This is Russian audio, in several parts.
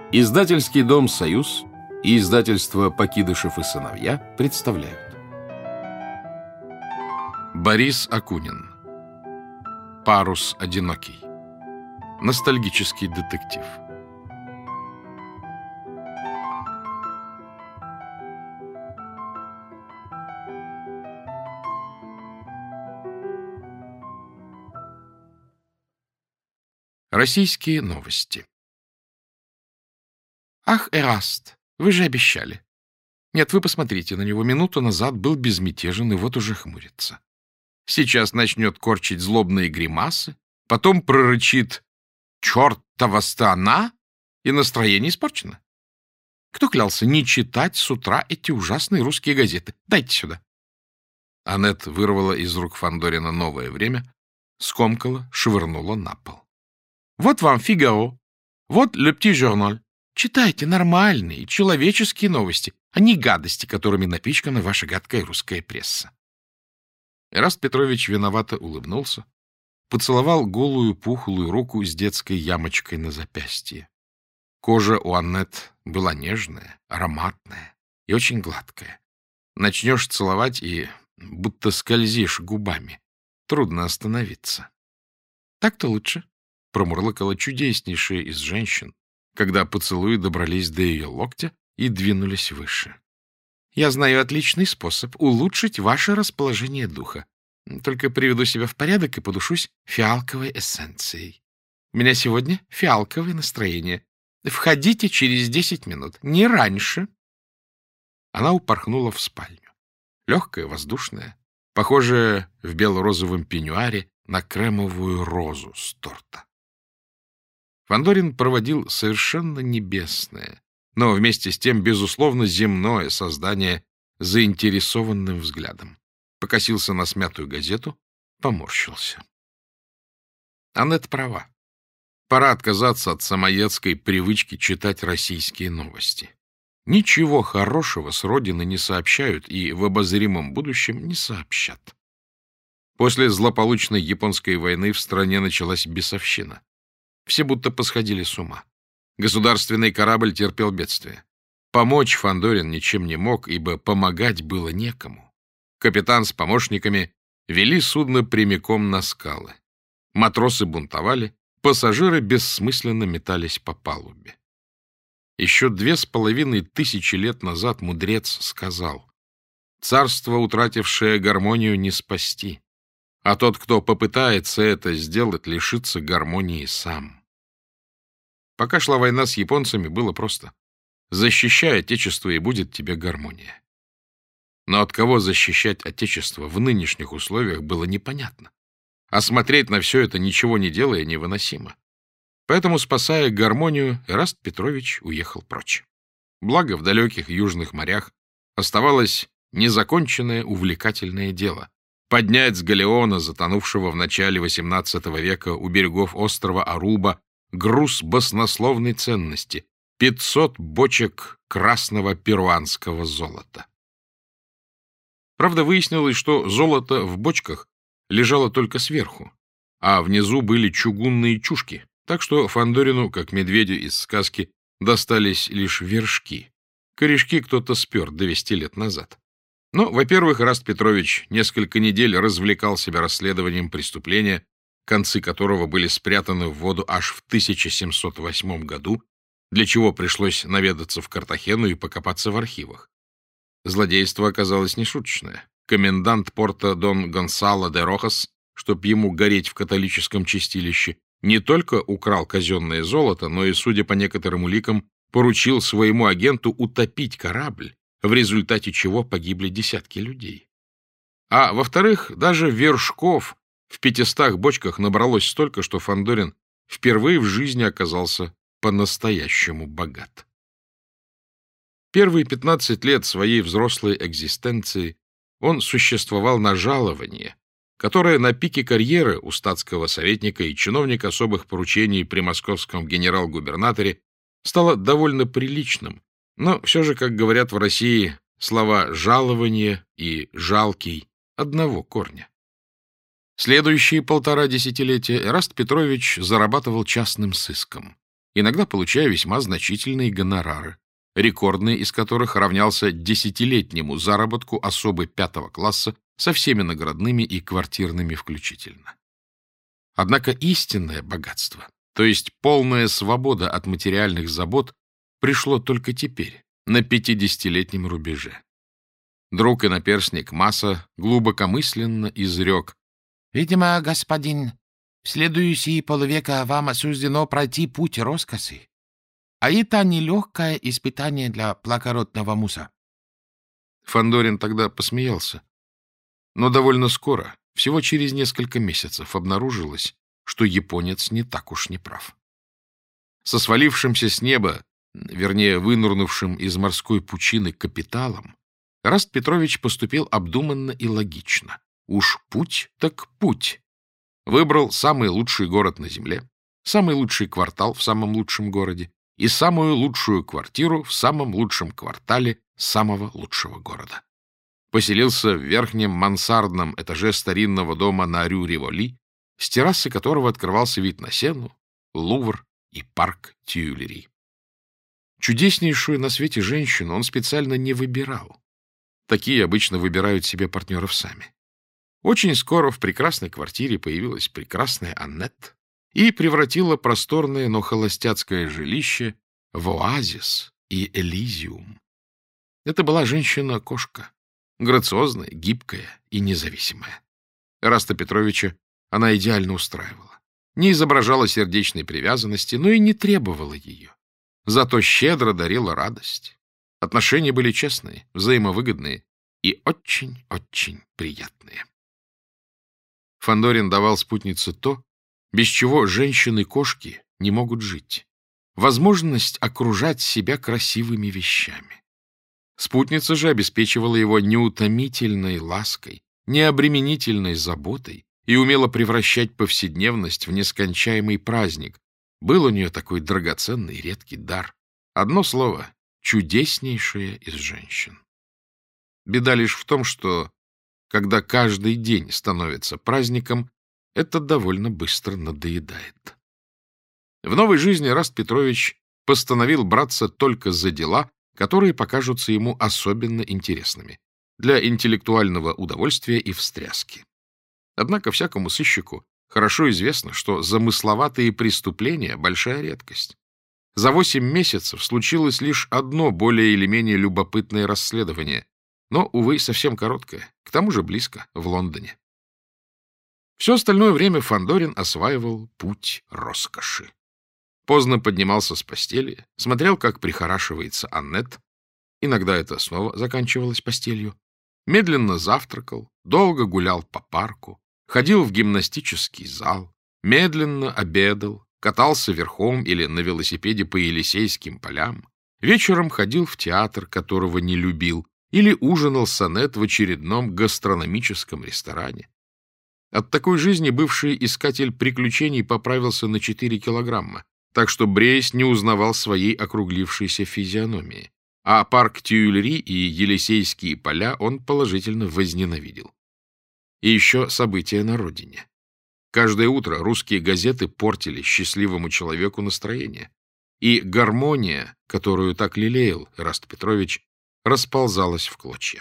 Издательский дом «Союз» и издательство «Покидышев и сыновья» представляют. Борис Акунин. Парус одинокий. Ностальгический детектив. Российские новости. Ах, Эраст, вы же обещали. Нет, вы посмотрите на него. Минуту назад был безмятежен и вот уже хмурится. Сейчас начнет корчить злобные гримасы, потом прорычит «Чертова страна!» и настроение испорчено. Кто клялся не читать с утра эти ужасные русские газеты? Дайте сюда. Аннет вырвала из рук Фандорина «Новое время», скомкала, швырнула на пол. Вот вам «Фигаро», вот «Le Petit Journal». Читайте нормальные, человеческие новости, а не гадости, которыми напичкана ваша гадкая русская пресса. Эраст Петрович виновато улыбнулся, поцеловал голую пухлую руку с детской ямочкой на запястье. Кожа у Аннет была нежная, ароматная и очень гладкая. Начнешь целовать и будто скользишь губами. Трудно остановиться. Так-то лучше, промурлыкала чудеснейшая из женщин, когда поцелуи добрались до ее локтя и двинулись выше. Я знаю отличный способ улучшить ваше расположение духа. Только приведу себя в порядок и подушусь фиалковой эссенцией. У меня сегодня фиалковое настроение. Входите через 10 минут, не раньше. Она упорхнула в спальню. Легкая, воздушная, похожая в бело-розовом пеньюаре на кремовую розу с торта. Фандорин проводил совершенно небесное, но вместе с тем, безусловно, земное создание заинтересованным взглядом. Покосился на смятую газету, поморщился. Аннет права. Пора отказаться от самоедской привычки читать российские новости. Ничего хорошего с родины не сообщают и в обозримом будущем не сообщат. После злополучной японской войны в стране началась бесовщина. Все будто посходили с ума. Государственный корабль терпел бедствие. Помочь Фандорин ничем не мог, ибо помогать было некому. Капитан с помощниками вели судно прямиком на скалы. Матросы бунтовали, пассажиры бессмысленно метались по палубе. Еще 2500 лет назад мудрец сказал: «Царство, утратившее гармонию, не спасти, а тот, кто попытается это сделать, лишится гармонии сам». Пока шла война с японцами, было просто: защищай Отечество, и будет тебе гармония. Но от кого защищать Отечество в нынешних условиях было непонятно. А смотреть на все это, ничего не делая, невыносимо. Поэтому, спасая гармонию, Эраст Петрович уехал прочь. Благо, в далеких южных морях оставалось незаконченное увлекательное дело — поднять с галеона, затонувшего в начале XVIII века у берегов острова Аруба, груз баснословной ценности — 500 бочек красного перуанского золота. Правда, выяснилось, что золото в бочках лежало только сверху, а внизу были чугунные чушки, так что Фандорину, как медведю из сказки, достались лишь вершки. Корешки кто-то спер 200 лет назад. Но, во-первых, Эраст Петрович несколько недель развлекал себя расследованием преступления, концы которого были спрятаны в воду аж в 1708 году, для чего пришлось наведаться в Картахену и покопаться в архивах. Злодейство оказалось нешуточное. Комендант порта Дон Гонсало де Рохас, чтоб ему гореть в католическом чистилище, не только украл казенное золото, но и, судя по некоторым уликам, поручил своему агенту утопить корабль, в результате чего погибли десятки людей. А во-вторых, даже вершков в 500 бочках набралось столько, что Фандорин впервые в жизни оказался по-настоящему богат. Первые 15 лет своей взрослой экзистенции он существовал на жалование, которое на пике карьеры у статского советника и чиновника особых поручений при московском генерал-губернаторе стало довольно приличным, но все же, как говорят в России, слова «жалование» и «жалкий» одного корня. Следующие 1,5 десятилетия Эраст Петрович зарабатывал частным сыском иногда получая весьма значительные гонорары, рекордный из которых равнялся 10-летнему заработку особы 5 класса со всеми наградными и квартирными включительно. Однако истинное богатство, то есть полная свобода от материальных забот, пришло только теперь, на 50-летнем рубеже. Друг и наперсник Маса глубокомысленно изрек: «Видимо, господин, в следующие полвека вам суждено пройти путь роскоши, а это нелегкое испытание для благородного Муса». Фандорин тогда посмеялся. Но довольно скоро, всего через несколько месяцев, обнаружилось, что японец не так уж не прав. Со свалившимся с неба, вернее, вынырнувшим из морской пучины капиталом, Эраст Петрович поступил обдуманно и логично. Уж путь так путь. Выбрал самый лучший город на земле, самый лучший квартал в самом лучшем городе и самую лучшую квартиру в самом лучшем квартале самого лучшего города. Поселился в верхнем мансардном этаже старинного дома на Рю-Риволи, с террасы которого открывался вид на Сену, Лувр и парк Тюильри. Чудеснейшую на свете женщину он специально не выбирал. Такие обычно выбирают себе партнеров сами. Очень скоро в прекрасной квартире появилась прекрасная Аннет и превратила просторное, но холостяцкое жилище в оазис и элизиум. Это была женщина-кошка, грациозная, гибкая и независимая. Эраста Петровича она идеально устраивала. Не изображала сердечной привязанности, но и не требовала ее. Зато щедро дарила радость. Отношения были честные, взаимовыгодные и очень-очень приятные. Фандорин давал спутнице то, без чего женщины-кошки не могут жить. Возможность окружать себя красивыми вещами. Спутница же обеспечивала его неутомительной лаской, необременительной заботой и умела превращать повседневность в нескончаемый праздник. Был у нее такой драгоценный и редкий дар. Одно слово — чудеснейшая из женщин. Беда лишь в том, что, когда каждый день становится праздником, это довольно быстро надоедает. В новой жизни Эраст Петрович постановил браться только за дела, которые покажутся ему особенно интересными, для интеллектуального удовольствия и встряски. Однако всякому сыщику хорошо известно, что замысловатые преступления — большая редкость. За 8 месяцев случилось лишь одно более или менее любопытное расследование, но, увы, совсем короткое, к тому же близко, в Лондоне. Все остальное время Фандорин осваивал путь роскоши. Поздно поднимался с постели, смотрел, как прихорашивается Аннет, иногда это снова заканчивалось постелью, медленно завтракал, долго гулял по парку, ходил в гимнастический зал, медленно обедал, катался верхом или на велосипеде по Елисейским полям, вечером ходил в театр, которого не любил, или ужинал с Аннет в очередном гастрономическом ресторане. От такой жизни бывший искатель приключений поправился на 4 килограмма, так что Брейс не узнавал своей округлившейся физиономии, а парк Тюильри и Елисейские поля он положительно возненавидел. И еще события на родине. Каждое утро русские газеты портили счастливому человеку настроение, и гармония, которую так лелеял Эраст Петрович, расползалась в клочья.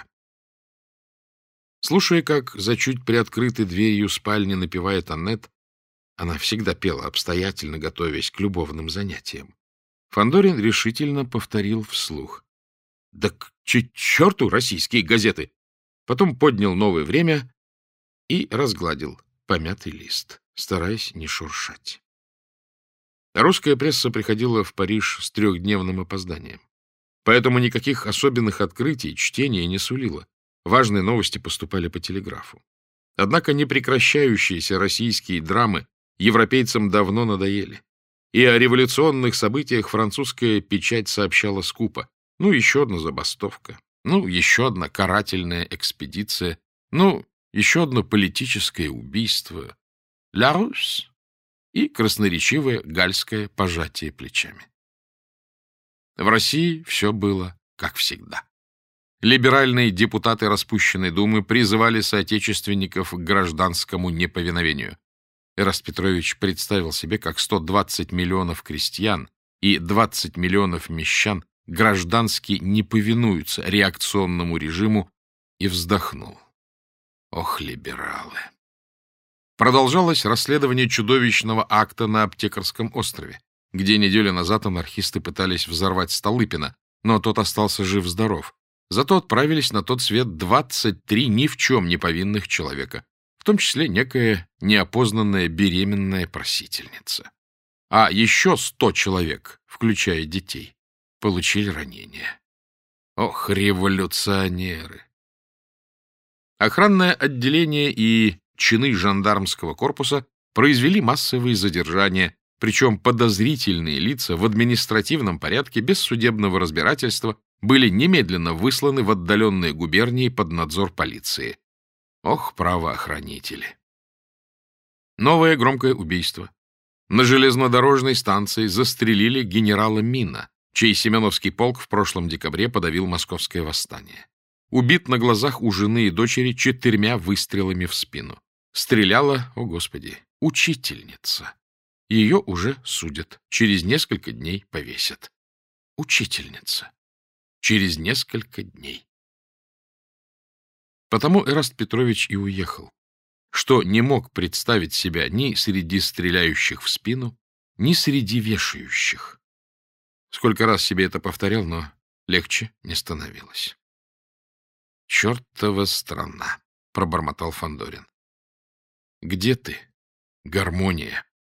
Слушая, как за чуть приоткрытой дверью спальни напевает Аннет, она всегда пела, обстоятельно готовясь к любовным занятиям, Фандорин решительно повторил вслух: «Да к черту российские газеты!» Потом поднял «Новое время» и разгладил помятый лист, стараясь не шуршать. Русская пресса приходила в Париж с 3-дневным опозданием. Поэтому никаких особенных открытий чтение не сулило. Важные новости поступали по телеграфу. Однако непрекращающиеся российские драмы европейцам давно надоели. И о революционных событиях французская печать сообщала скупо. Ну, еще одна забастовка. Ну, еще одна карательная экспедиция. Ну, еще одно политическое убийство. «Ля Рус» и красноречивое гальское пожатие плечами. В России все было как всегда. Либеральные депутаты распущенной думы призывали соотечественников к гражданскому неповиновению. Эраст Петрович представил себе, как 120 миллионов крестьян и 20 миллионов мещан граждански не повинуются реакционному режиму, и вздохнул. Ох, либералы! Продолжалось расследование чудовищного акта на Аптекарском острове, где неделю назад анархисты пытались взорвать Столыпина, но тот остался жив-здоров. Зато отправились на тот свет 23 ни в чем не повинных человека, в том числе некая неопознанная беременная просительница. А еще 100 человек, включая детей, получили ранения. Ох, революционеры! Охранное отделение и чины жандармского корпуса произвели массовые задержания, причем подозрительные лица в административном порядке без судебного разбирательства были немедленно высланы в отдаленные губернии под надзор полиции. Ох, правоохранители! Новое громкое убийство. На железнодорожной станции застрелили генерала Мина, чей Семеновский полк в прошлом декабре подавил московское восстание. Убит на глазах у жены и дочери 4 выстрелами в спину. Стреляла, о господи, учительница. Ее уже судят. Через несколько дней повесят. Учительница. Через несколько дней. Потому Эраст Петрович и уехал, что не мог представить себя ни среди стреляющих в спину, ни среди вешающих. Сколько раз себе это повторял, но легче не становилось. «Чертова страна!» — пробормотал Фандорин. «Где ты, гармония?»